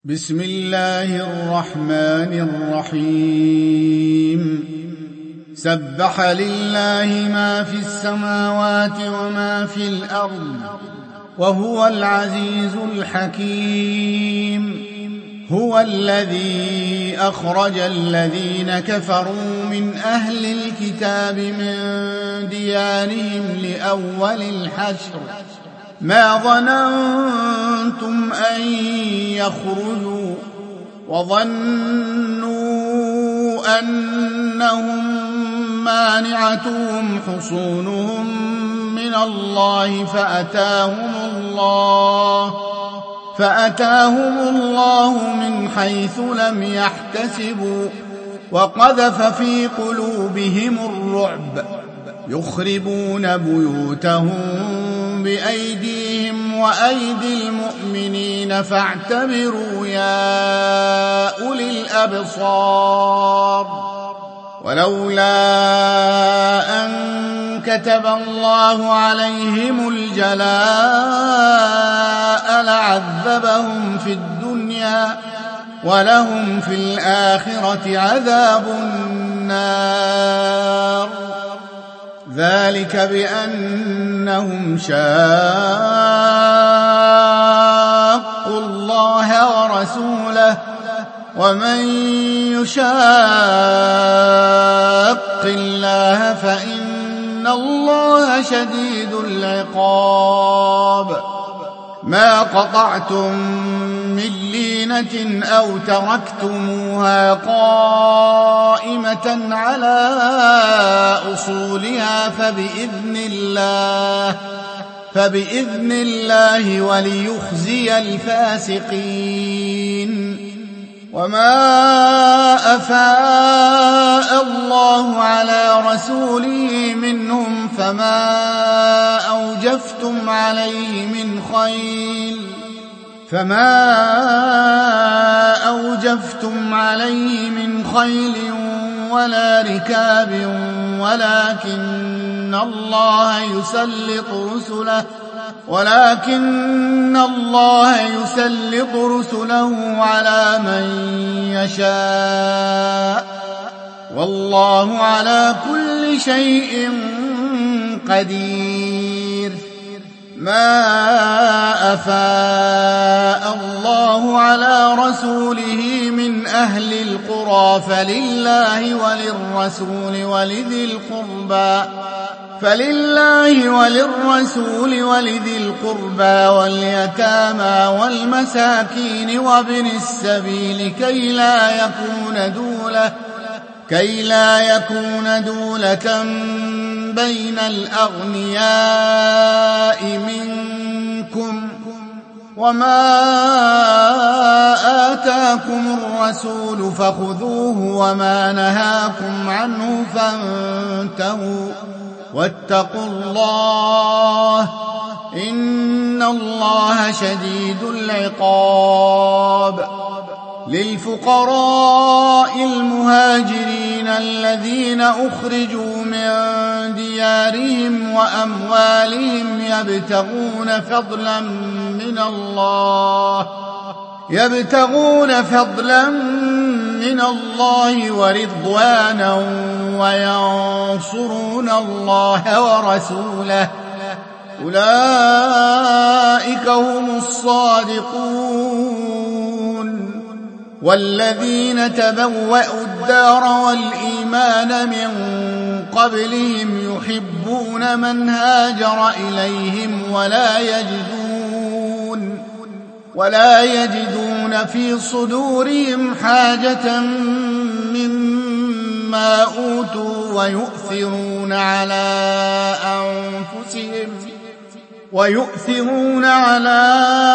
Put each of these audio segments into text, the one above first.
بسم الله الرحمن الرحيم سبح لله ما في السماوات وما في الأرض وهو العزيز الحكيم. هو الذي أخرج الذين كفروا من أهل الكتاب من ديارهم لأول الحشر ما ظننتم أن يخرجوا وظنوا أنهم مانعتهم حصونهم من الله فأتاهم الله من حيث لم يحتسبوا وقذف في قلوبهم الرعب يخربون بيوتهم بأيديهم وأيدي المؤمنين فاعتبروا يا أولي الأبصار. ولولا أن كتب الله عليهم الجلاء لعذبهم في الدنيا ولهم في الآخرة عذاب النار. ذلك بأنهم شاقوا الله ورسوله ومن يشاق الله فإن الله شديد العقاب. ما قطعتم من لينة أو تركتموها قائمة على أصولها فبإذن الله وليخزي الفاسقين. وما أفاء الله على رسوله منهم فما أوجفتم عليه من خيل ولا ركاب ولكن الله يسلط رسله على من يشاء والله على كل شيء قدير. ما أفاء الله على رسوله من أهل القرى فلله وللرسول ولذي القربى واليتامى والمساكين وابن السبيل كي لا يكون دولة بين الأغنياء منكم. وما آتاكم الرسول فخذوه وما نهاكم عنه فانتهوا واتقوا الله إن الله شديد العقاب. للفقراء المهاجرين الذين أخرجوا من ديارهم وأموالهم يبتغون فضلا من الله ورضوانا وينصرون الله ورسوله أولئك هم الصادقون. والذين تبوأوا الدار والإيمان من قبلهم يحبون من هاجر إليهم ولا يجدون في صدورهم حاجة مما أوتوا ويؤثرون على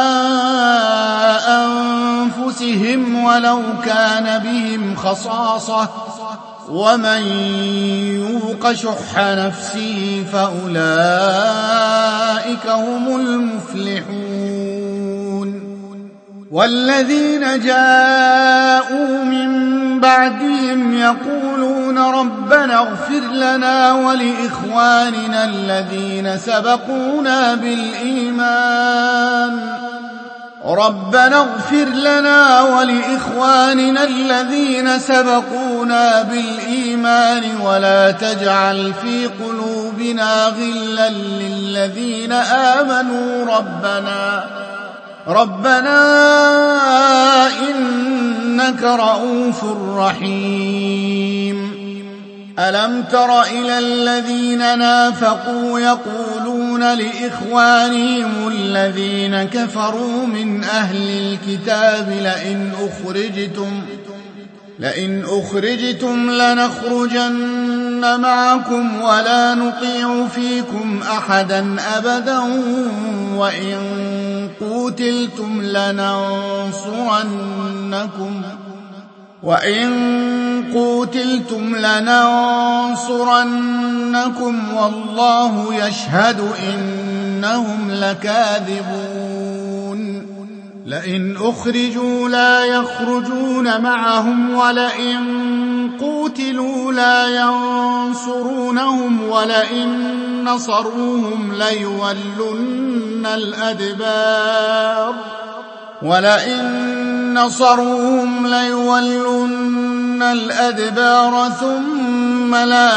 أنفسهم ولو كان بهم خصاصة ومن يوق شح نفسه فأولئك هم المفلحون. والذين جاءوا من بعدهم يقولون ربنا اغفر لنا ولإخواننا الذين سبقونا بالإيمان ربنا اغفر لنا ولإخواننا الذين سبقونا بالإيمان ولا تجعل في قلوبنا غلا للذين آمنوا ربنا إنك رؤوف رحيم. ألم تر إلى الذين نافقوا يقولون لإخوانهم الذين كفروا من أهل الكتاب لئن أخرجتم لنخرجن معكم ولا نطيع فيكم أحدا أبدا وإن قوتلتم لننصرنكم والله يشهد إنهم لكاذبون. لئن أخرجوا لا يخرجون معهم ولئن قوتلوا لا ينصرونهم ولئن نصروهم ليولن الأدبار ثم لا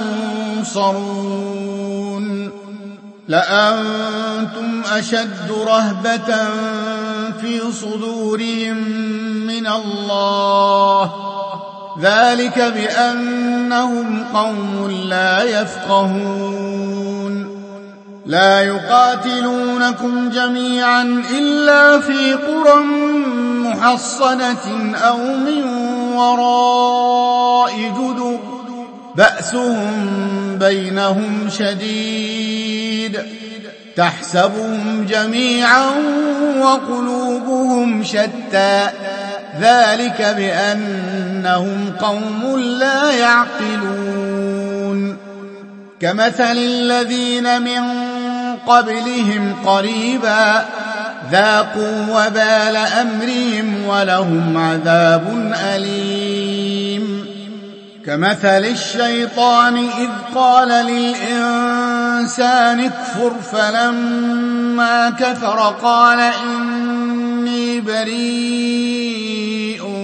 ينصرون. لأنتم أشد رهبة في صدورهم من الله ذلك بأنهم قوم لا يفقهون. لا يقاتلونكم جميعا إلا في قرى محصنة أو من وراء جدر بأسهم بينهم شديد تحسبهم جميعا وقلوبهم شتى ذلك بأنهم قوم لا يعقلون. كمثل الذين من قبلهم قريبا ذاقوا وبال أمرهم ولهم عذاب أليم. كمثل الشيطان إذ قال للإنسان اكفر فلما كفر قال إني بريء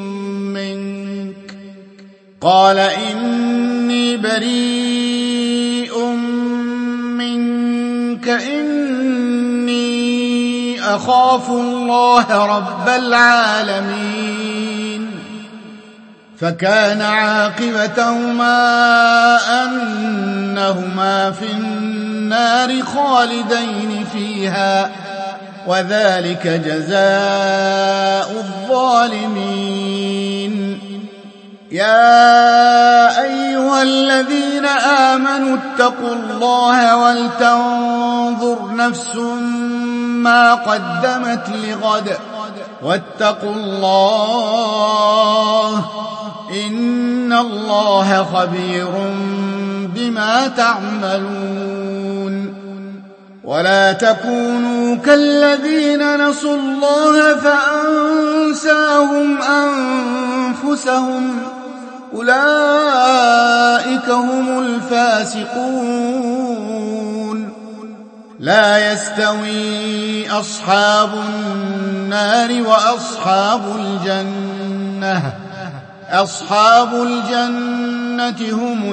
منك إني أخاف الله رب العالمين. فكان عاقبتهما أنهما في النار خالدين فيها وذلك جزاء الظالمين. يا أيها الذين آمنوا اتقوا الله ولتنظر نفس ما قدمت لغد واتقوا الله إن الله خبير بما تعملون. ولا تكونوا كالذين نسوا الله فأنساهم أنفسهم أولئك هم الفاسقون. لا يستوي أصحاب النار وأصحاب الجنة أصحاب الجنة هم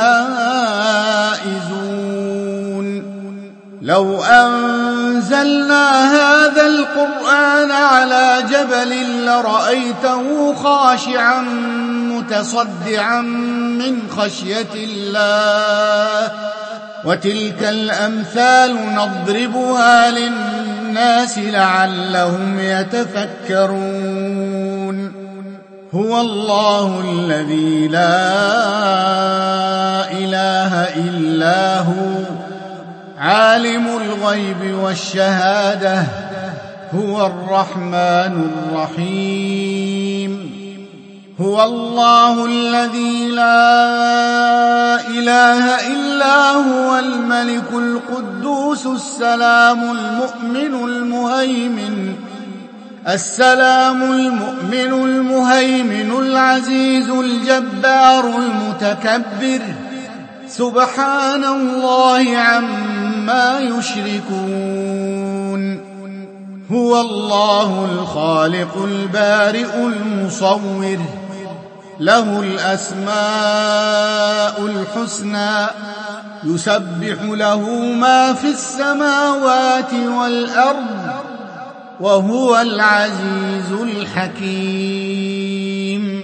الفائزون. لو أنزلنا هذا القرآن على جبل لرأيته خاشعا متصدعا من خشية الله وتلك الأمثال نضربها للناس لعلهم يتفكرون. هو الله الذي لا إله إلا هو عالم الغيب والشهادة هو الرحمن الرحيم. هو الله الذي لا إله إلا هو الملك القدوس السلام المؤمن العزيز الجبار المتكبر سبحان الله عما يشركون. هو الله الخالق البارئ المصور، له الأسماء الحسنى، يسبح له ما في السماوات والأرض، وهو العزيز الحكيم.